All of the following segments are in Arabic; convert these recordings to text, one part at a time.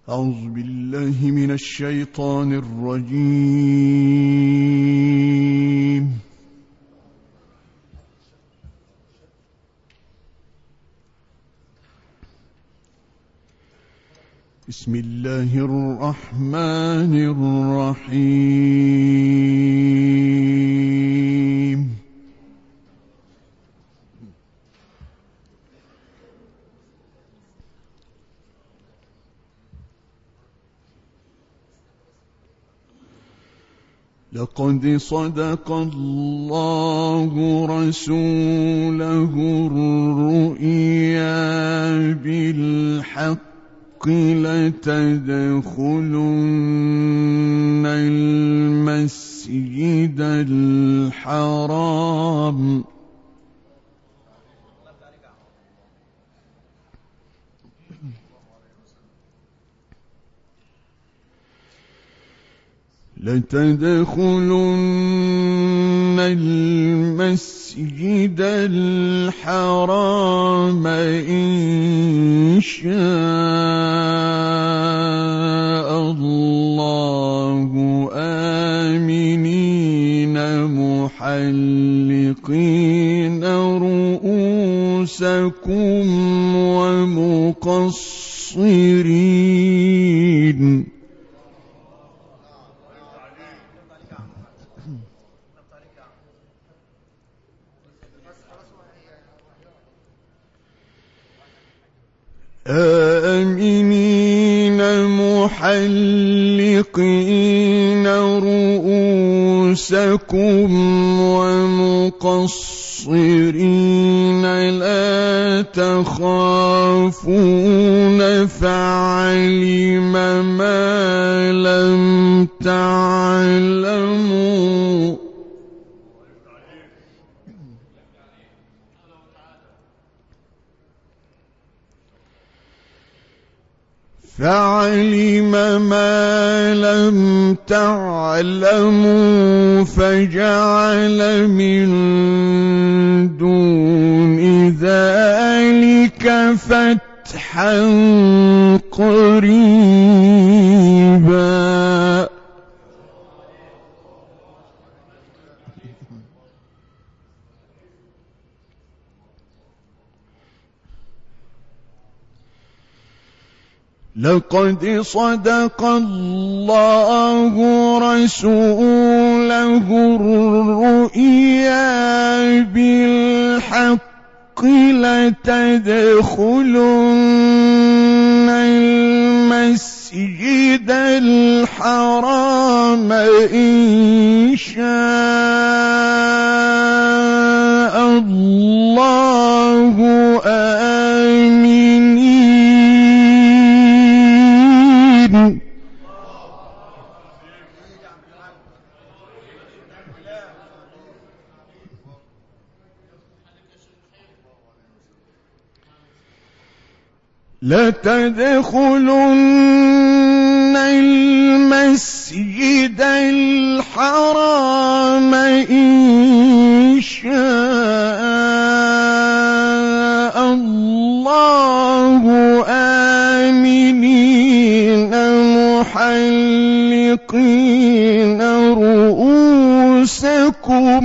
أعوذ بالله من الشيطان الرجيم. بسم الله الرحمن الرحيم. لقد صدق الله رسوله الرؤيا بالحق لتدخلن المسجد الحرام إن شاء الله آمنين محلقين رؤوسكم ومقصرين محلقين رؤوسكم ومقصرين لا تخافون فعلم ما لم تعلموا فجعل من دون ذلك فتحا قريبا لقد صدق الله رسوله الرؤيا بالحق لتدخلن المسجد الحرام إن شاء الله آمنين لتدخلن المسجد الحرام إن شاء الله آمنين محلقين رؤوسكم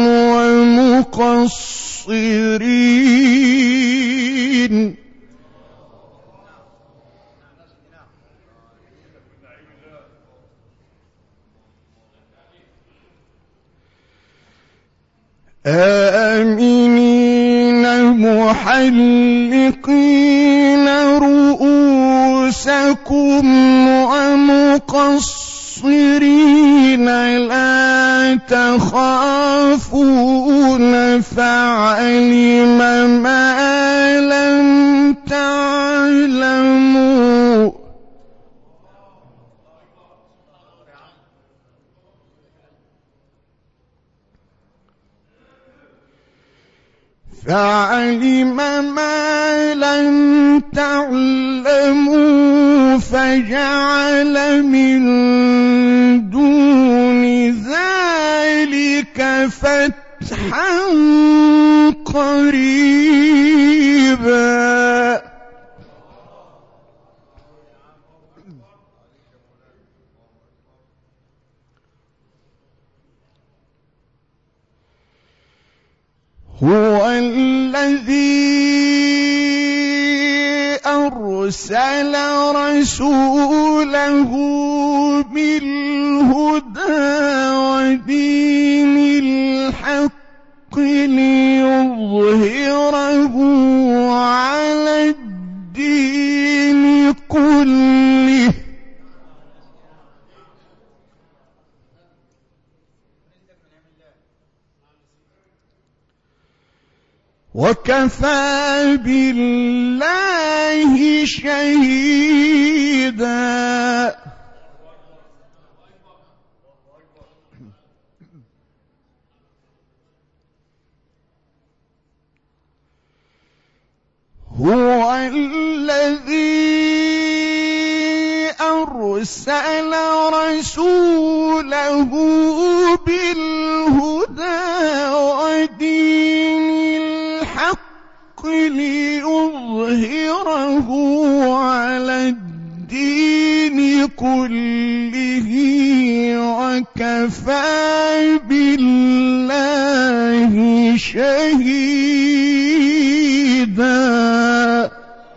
ومقصرين آمنين محلقين رؤوسكم ومقصرين لا تخافون فعلم ما لم تعلموا فجعل من دون ذلك فتحا قريبا هو الذي أرسل رسوله بالهدى ودين الحق ليظهره على الدين كله وكفى بالله شهيدا. هو الذي أرسل رسوله بالهدى ودين الحق ليظهره على الدين كله وكفى بالله شهيدا.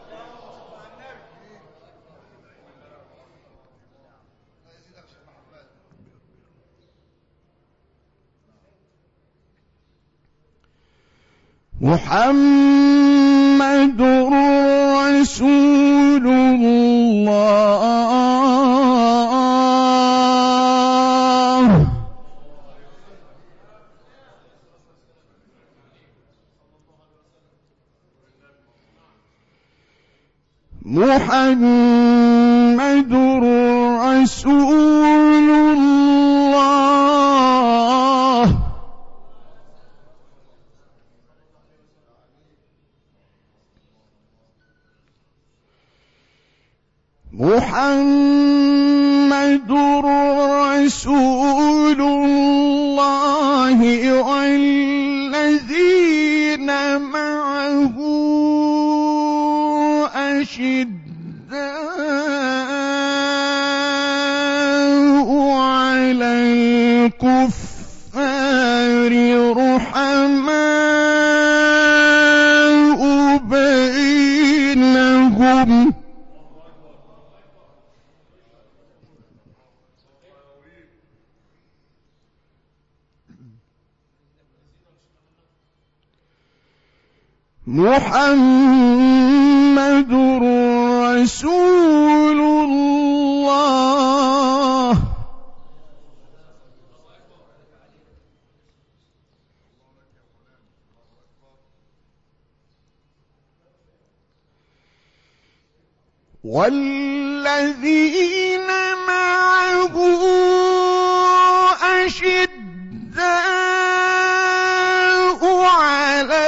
محمد رسول الله محمد رسول الله محمد رسول الله والذين معه أشداء على الكفار رحماء بينهم محمد رسول الله والذين معه أشداء على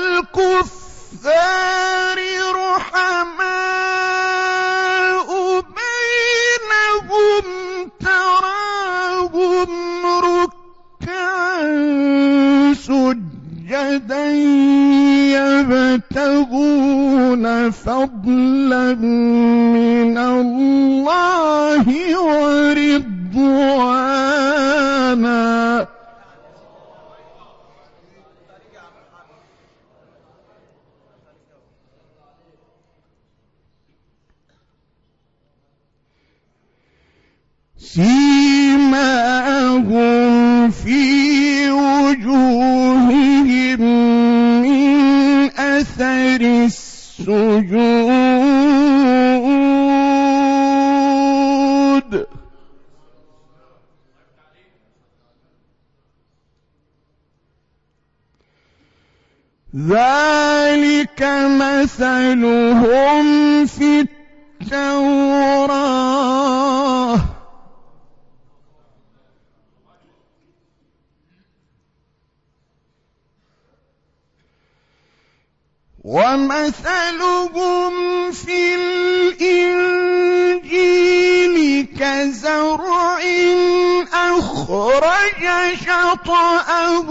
الكفار رحماء بينهم تراهم ركعا سجدا يبتغون فضلا من الله ورضوانا سيماهم في وجوههم من أثر السجود ذلك مثلهم في التوراة ومثلهم في الإنجيل كزرع أخرج شطأه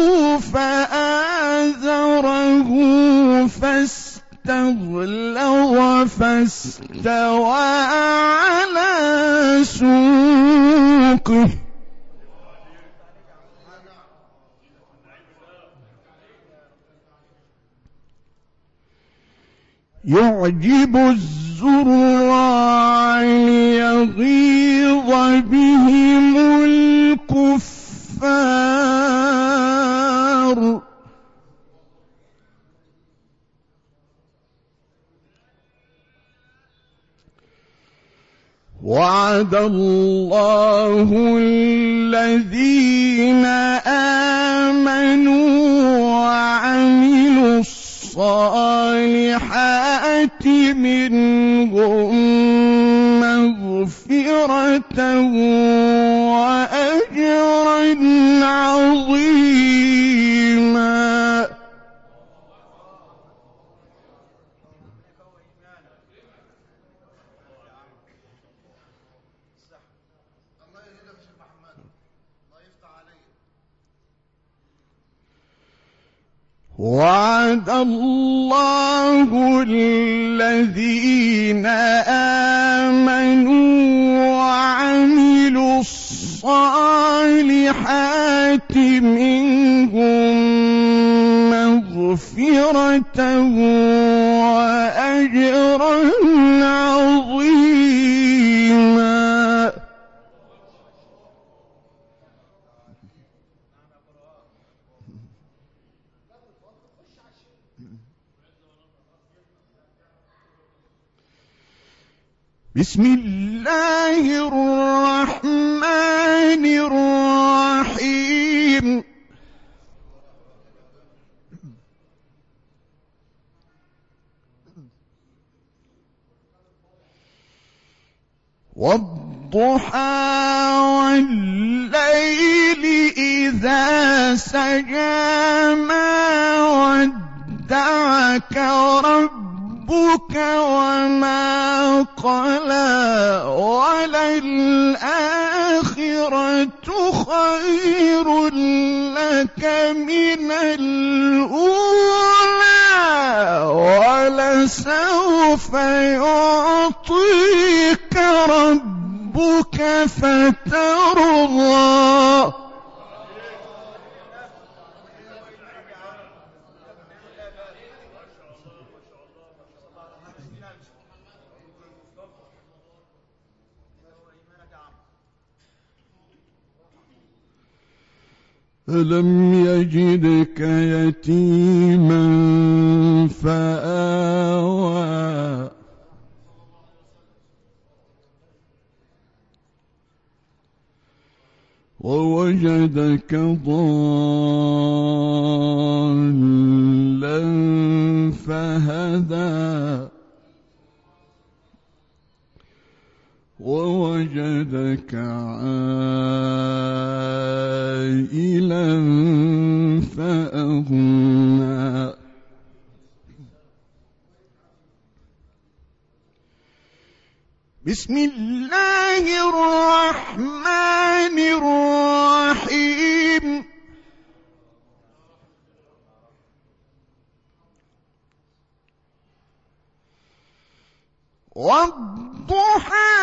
فآزره فاستغلظ فاستوى على سوقه يعجب الزراع ليغيظ بهم الكفار. وعد الله الذين آمنوا وعملوا الصالحات منهم مغفرة وأجرا عظيما. وعد الله الذين آمنوا وعملوا الصالحات منهم مغفرة وأجرا عظيما. بسم الله الرحمن الرحيم. والضحى والليل إذا سجى ما ودعك ربك وما قلى وللآخرة خير لك من الأولى ولسوف يعطيك ربك فترضى. ألم يجدك يتيما فآوى ووجدك ضالا فهدى ووجدك عائلا فأغنى. بسم الله الرحمن الرحيم. والضحى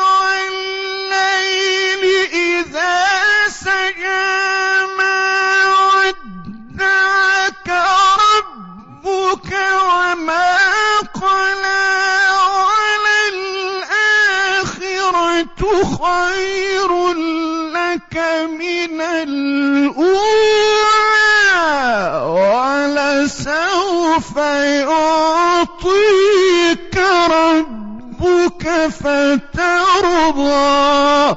والليل إذا سجى ما ودعك ربك وما قلى وللآخرة خير لك من الأولى ولسوف يعطيك ربك فترضى.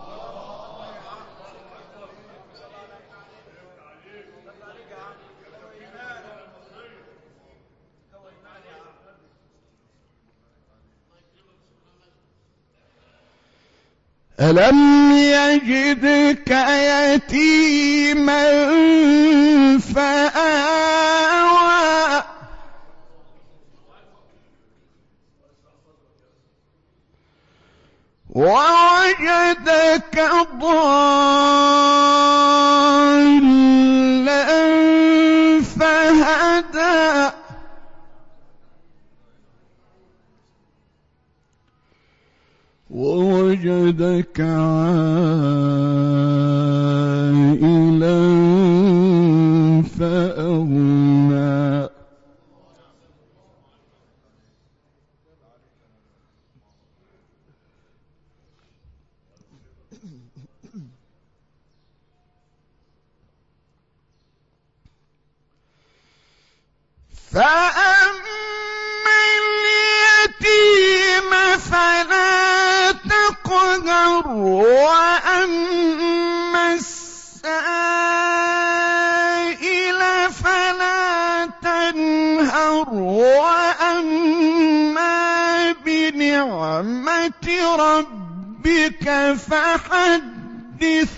ألم يجدك يتيما فآوى ووجدك ضالا فهدى ووجدك عائلا فأغنى فأما اليتيم فلا تقهر وأما السائل فلا تنهر وأما بنعمة ربك فحدث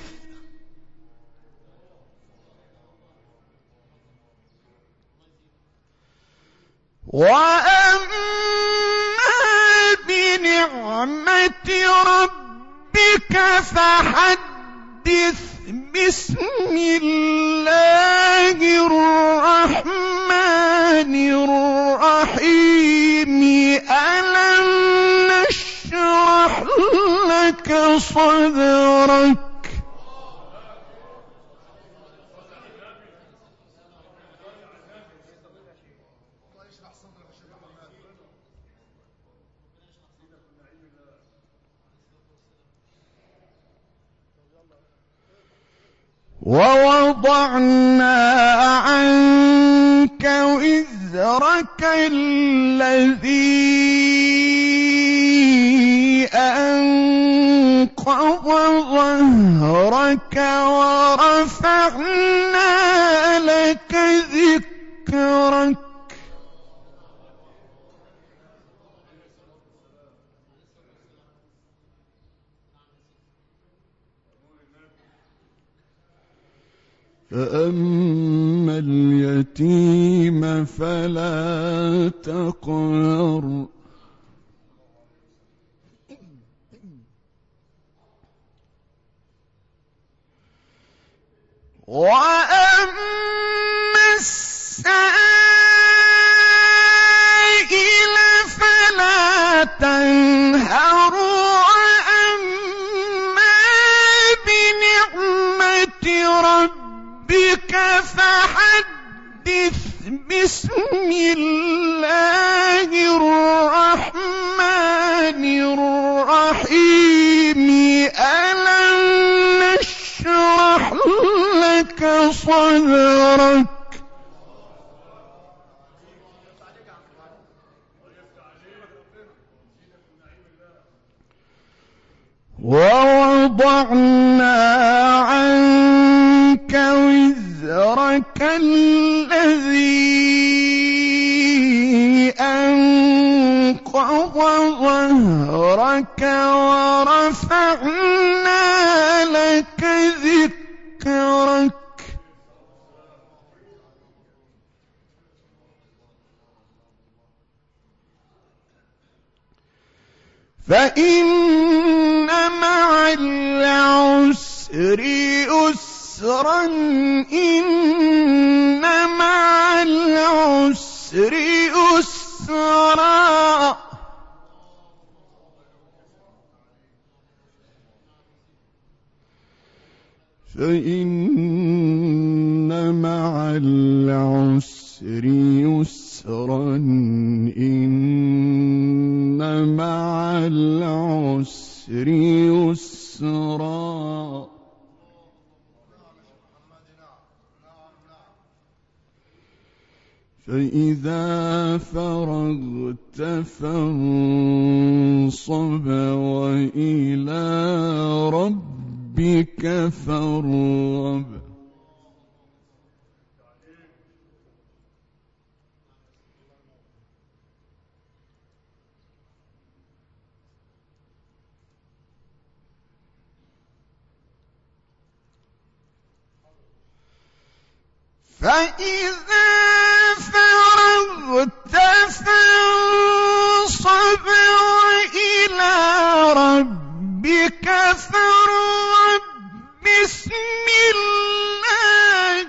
وأما بنعمة ربك فحدث بسم الله الرحمن الرحيم ألم نشرح لك صدرك ووضعنا عنك وزرك الذي أنقض ظهرك ورفعنا لك ذكرك فأما اليتيم فلا تقهر وأما السائل فلا تنهر وأما بنعمة ربك فحدث بسم الله الرحمن الرحيم ألم نشرح لك صدرك ووضعنا عنك وزرك الذي أنقض ظهرك ورفعنا لك ذكرك فإن مع العسر يسرا إن مع العسر يسرا فإن مع العسر يسرا إن مع العسر يسرا فإذا فرغت فانصب وإلى ربك فارغب فإذا فرغت فانصب وإلى ربك فارغب بسم الله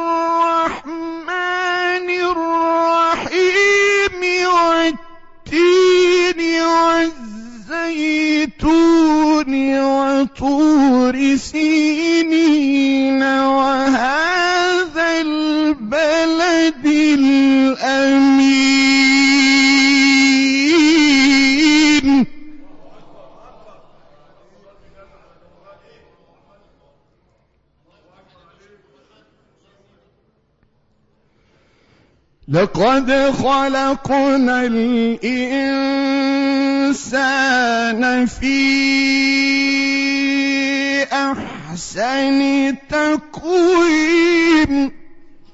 الرحمن الرحيم والتين والزيتون وطور سينين وهذا البلد الأمين لقد خلقنا الإنسان في أحسن تقويم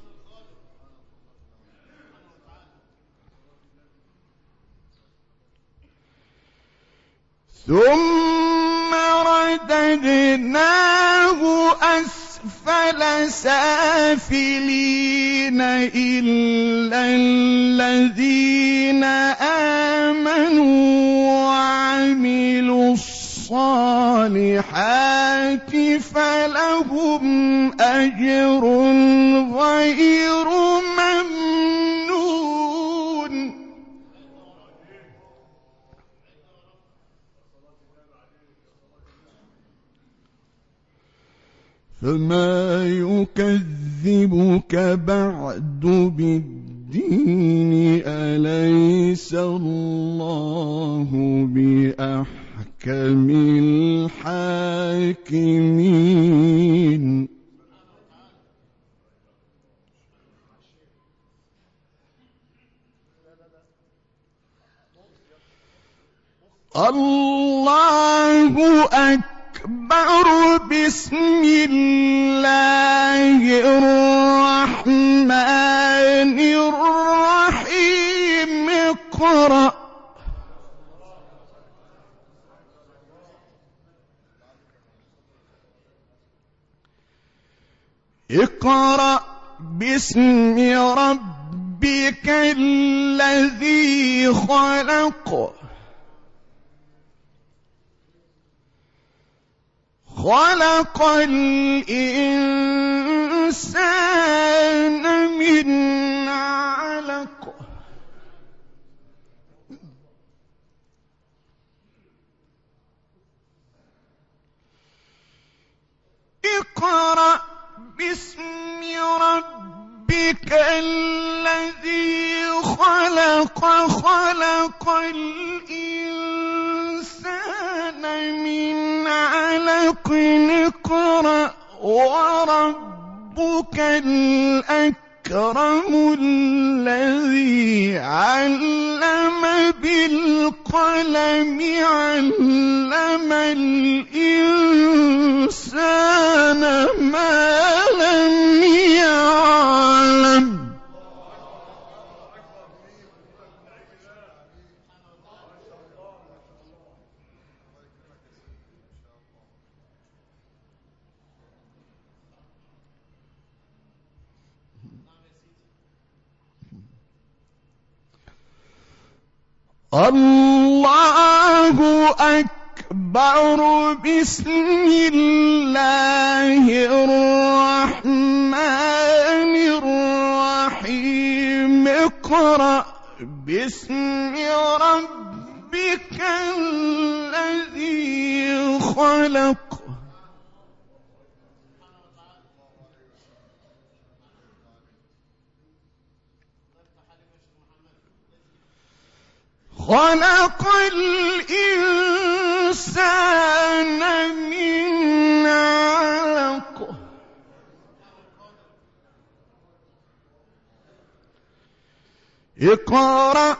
ثم رددناه أسفل سافلين إلا الذين آمنوا وعملوا الصالحات فلهم أجر غير ممنون. فما يكذبك بعد بالدين أليس الله بأحكم الحاكمين. الله أكبر. بسم الله الرحمن الرحيم. اقرأ باسم ربك الذي خلق الإنسان من علق اقرأ باسم ربك الذي خلق الإنسان من علق. اقرأ وربك الأكرم الذي علم بالقلم علم الإنسان ما لم يعلم. الله أكبر. بسم الله الرحمن الرحيم. اقرأ باسم ربك الذي خلق الإنسان من علق. اقرأ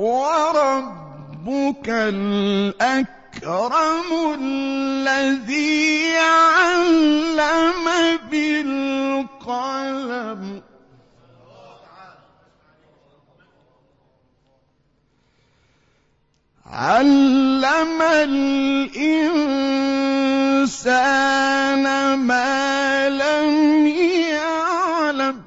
وربك الأكرم الذي علم بالقلم علم الإنسان ما لم يعلم.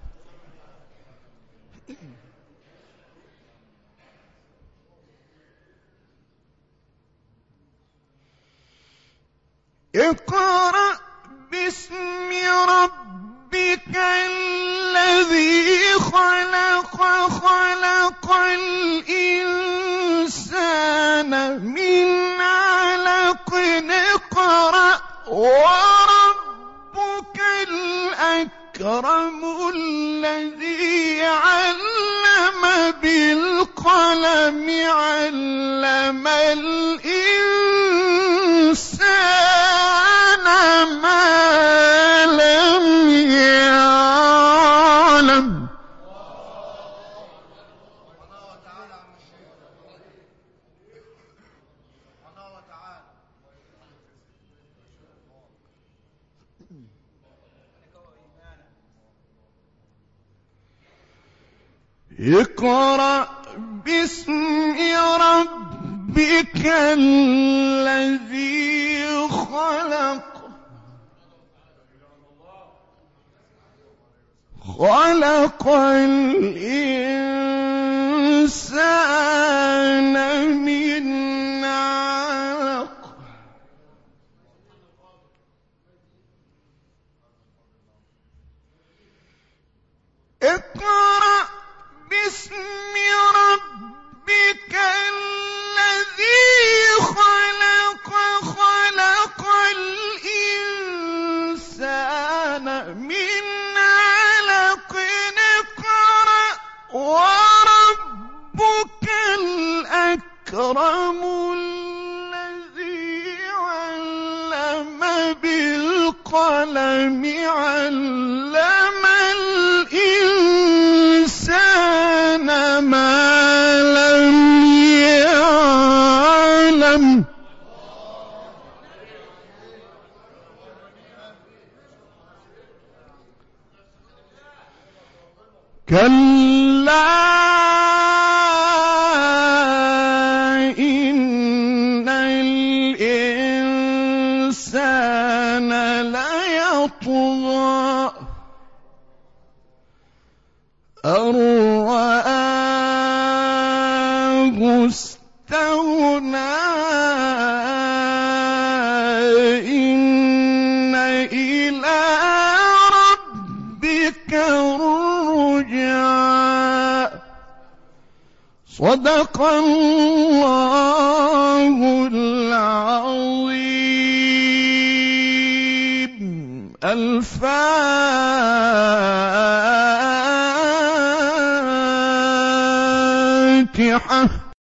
اقرأ باسم ربك الذي خلق الإنسان من علق. اقرأ وربك الأكرم الذي علم بالقلم علم الإنسان ما لم يعلم. اقرأ باسم ربك الذي خلق خلق الإنسان من علق اقرأ باسم ربك الذي خلق خلق الإنسان من علق اقرأ وربك الأكرم الذي علم بالقلم علم الإنسان ما لم يعلم كلا إن الإنسان ليطغى أن رآه استغنى إن إلى ربك الرجعى صدق الله العظيم. الفاتحة.